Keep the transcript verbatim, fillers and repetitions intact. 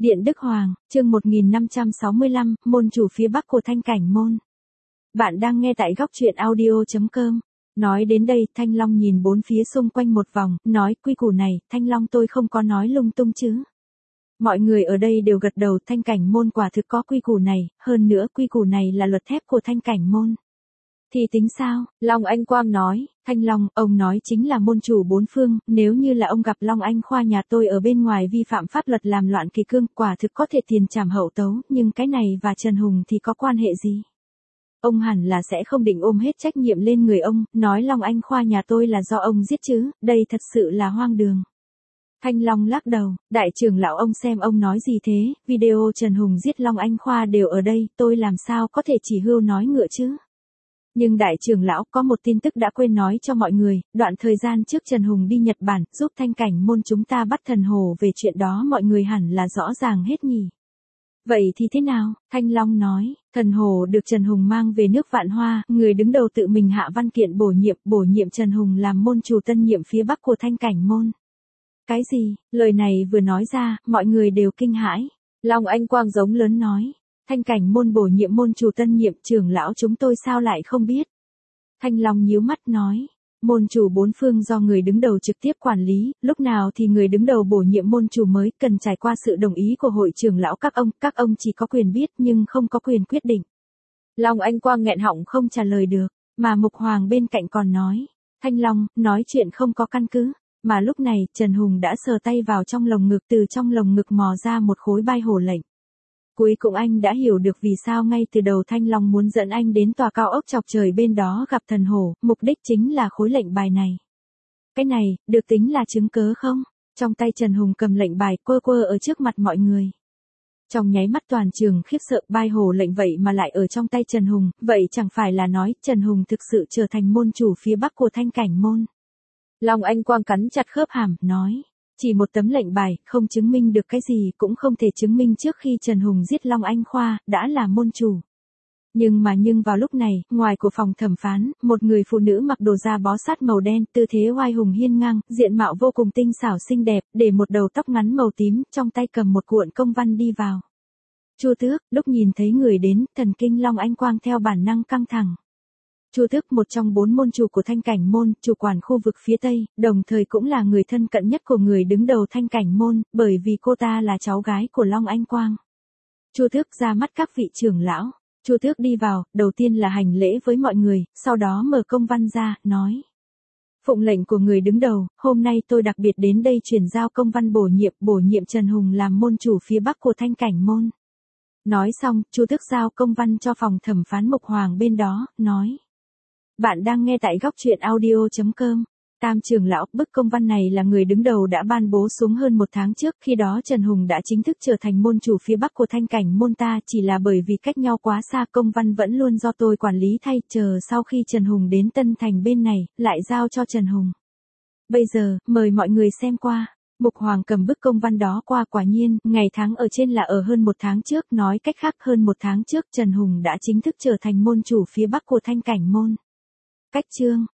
Điện Đức Hoàng, chương một nghìn năm trăm sáu mươi lăm, môn chủ phía Bắc của Thanh Cảnh Môn. Bạn đang nghe tại góc truyện audio chấm com. Nói đến đây, Thanh Long nhìn bốn phía xung quanh một vòng, nói quy củ này, Thanh Long tôi không có nói lung tung chứ. Mọi người ở đây đều gật đầu, Thanh Cảnh Môn quả thực có quy củ này, hơn nữa quy củ này là luật thép của Thanh Cảnh Môn. Thì tính sao? Long Anh Quang nói, Thanh Long, ông nói chính là môn chủ bốn phương, nếu như là ông gặp Long Anh Khoa nhà tôi ở bên ngoài vi phạm pháp luật làm loạn kỳ cương, quả thực có thể tiền trảm hậu tấu, nhưng cái này và Trần Hùng thì có quan hệ gì? Ông hẳn là sẽ không định ôm hết trách nhiệm lên người ông, nói Long Anh Khoa nhà tôi là do ông giết chứ, đây thật sự là hoang đường. Thanh Long lắc đầu, đại trưởng lão ông xem ông nói gì thế, video Trần Hùng giết Long Anh Khoa đều ở đây, tôi làm sao có thể chỉ hưu nói ngựa chứ? Nhưng đại trưởng lão có một tin tức đã quên nói cho mọi người, đoạn thời gian trước Trần Hùng đi Nhật Bản giúp Thanh Cảnh Môn chúng ta bắt thần hồ về chuyện đó mọi người hẳn là rõ ràng hết nhỉ. Vậy thì thế nào? Thanh Long nói, thần hồ được Trần Hùng mang về nước Vạn Hoa, người đứng đầu tự mình hạ văn kiện bổ nhiệm, bổ nhiệm Trần Hùng làm môn chủ tân nhiệm phía Bắc của Thanh Cảnh Môn. Cái gì? Lời này vừa nói ra, mọi người đều kinh hãi. Long Anh Quang giống lớn nói. Thanh Cảnh Môn bổ nhiệm môn chủ tân nhiệm, trưởng lão chúng tôi sao lại không biết. Thanh Long nhíu mắt nói, môn chủ bốn phương do người đứng đầu trực tiếp quản lý, lúc nào thì người đứng đầu bổ nhiệm môn chủ mới cần trải qua sự đồng ý của hội trưởng lão các ông, các ông chỉ có quyền biết nhưng không có quyền quyết định. Long Anh Quang nghẹn họng không trả lời được, mà Mục Hoàng bên cạnh còn nói, Thanh Long, nói chuyện không có căn cứ. Mà lúc này, Trần Hùng đã sờ tay vào trong lồng ngực, từ trong lồng ngực mò ra một khối bai hổ lệnh. Cuối cùng anh đã hiểu được vì sao ngay từ đầu Thanh Long muốn dẫn anh đến tòa cao ốc chọc trời bên đó gặp thần hổ, mục đích chính là khối lệnh bài này. Cái này, được tính là chứng cớ không? Trong tay Trần Hùng cầm lệnh bài quơ quơ ở trước mặt mọi người. Trong nháy mắt toàn trường khiếp sợ, bai hổ lệnh vậy mà lại ở trong tay Trần Hùng, vậy chẳng phải là nói Trần Hùng thực sự trở thành môn chủ phía Bắc của Thanh Cảnh Môn. Long Anh Quang cắn chặt khớp hàm, nói. Chỉ một tấm lệnh bài, không chứng minh được cái gì cũng không thể chứng minh trước khi Trần Hùng giết Long Anh Khoa, đã là môn chủ. Nhưng mà nhưng vào lúc này, ngoài của phòng thẩm phán, một người phụ nữ mặc đồ da bó sát màu đen, tư thế oai hùng hiên ngang, diện mạo vô cùng tinh xảo xinh đẹp, để một đầu tóc ngắn màu tím, trong tay cầm một cuộn công văn đi vào. Chu Tước, lúc nhìn thấy người đến, thần kinh Long Anh Quang theo bản năng căng thẳng. Chu Tước, một trong bốn môn chủ của Thanh Cảnh Môn, chủ quản khu vực phía Tây, đồng thời cũng là người thân cận nhất của người đứng đầu Thanh Cảnh Môn, bởi vì cô ta là cháu gái của Long Anh Quang. Chu Tước ra mắt các vị trưởng lão. Chu Tước đi vào, đầu tiên là hành lễ với mọi người, sau đó mở công văn ra, nói. Phụng lệnh của người đứng đầu, hôm nay tôi đặc biệt đến đây chuyển giao công văn bổ nhiệm, bổ nhiệm Trần Hùng làm môn chủ phía Bắc của Thanh Cảnh Môn. Nói xong, Chu Tước giao công văn cho phòng thẩm phán Mục Hoàng bên đó, nói. Bạn đang nghe tại góc truyện audio chấm com. Tam trưởng lão, bức công văn này là người đứng đầu đã ban bố xuống hơn một tháng trước, khi đó Trần Hùng đã chính thức trở thành môn chủ phía Bắc của Thanh Cảnh Môn ta, chỉ là bởi vì cách nhau quá xa, công văn vẫn luôn do tôi quản lý thay, chờ sau khi Trần Hùng đến Tân Thành bên này, lại giao cho Trần Hùng. Bây giờ, mời mọi người xem qua. Mục Hoàng cầm bức công văn đó qua, quả nhiên, ngày tháng ở trên là ở hơn một tháng trước, nói cách khác hơn một tháng trước Trần Hùng đã chính thức trở thành môn chủ phía Bắc của Thanh Cảnh Môn. Cách chương,